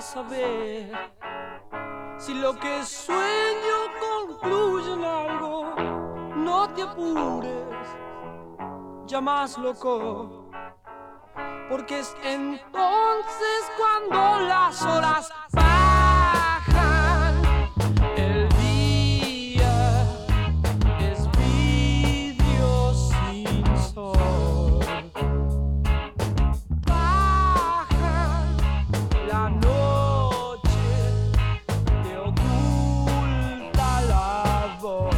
saber si lo que sueño concluye en algo. No te apures, ya más loco, porque es entonces cuando las horas bajan. El día es vidrio sin sol. Baja la noche, te oculta la voz.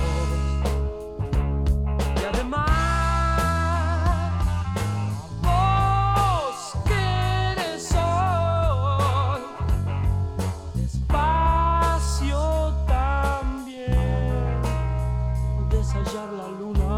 Y además vos que eres sol, despacio también deshallar la luna.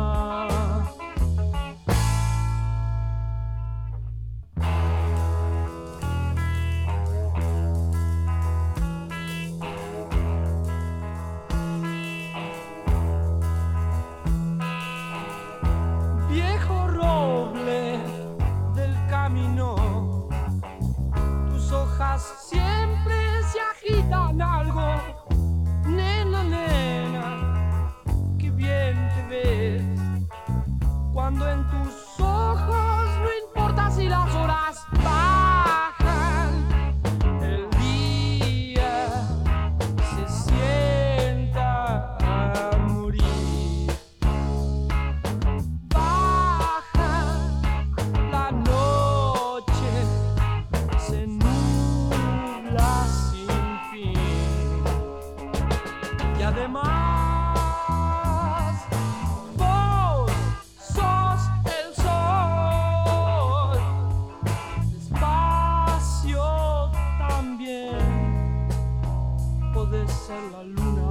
Viejo roble del camino, tus hojas siempre se agitan algo. Nena, nena, qué bien te ves cuando en tus ojos no importa si las horas bajan. El día se sienta a morir. Baja la noche, se nubla sin fin. Y además vos sos el sol, despacio también podés ser la luna.